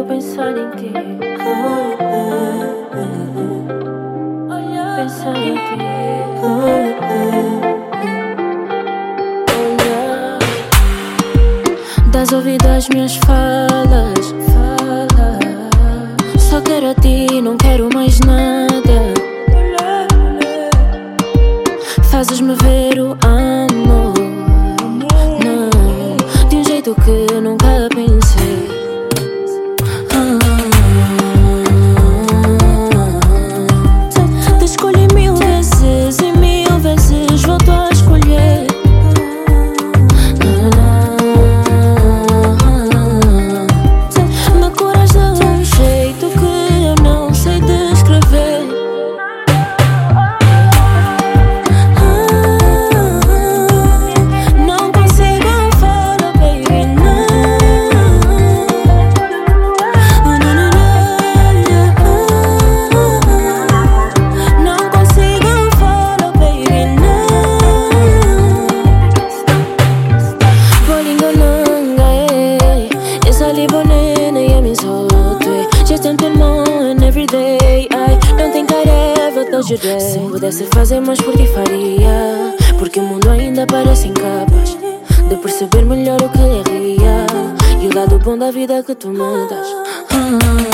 vivo pensar em ti. Pensar em ti. Das ouvido às minhas falas. Só quero a ti, não quero mais nada. Fazes-me ver o amor, não, de um jeito que nunca pensei. Te escolhi 1000 vezes e 1000 vezes volto a escolher. Me curas de um jeito que eu não sei descrever. Não consigo falar, baby, não. Não consigo falar, baby, não. Bolingonanga, esa libonena e a misote. Just don't and every day. I don't think I'd ever touch your day. Se pudesse fazer mais por ti faria, porque o mundo ainda parece incapaz de perceber melhor o que é real e o lado bom da vida que tu me das.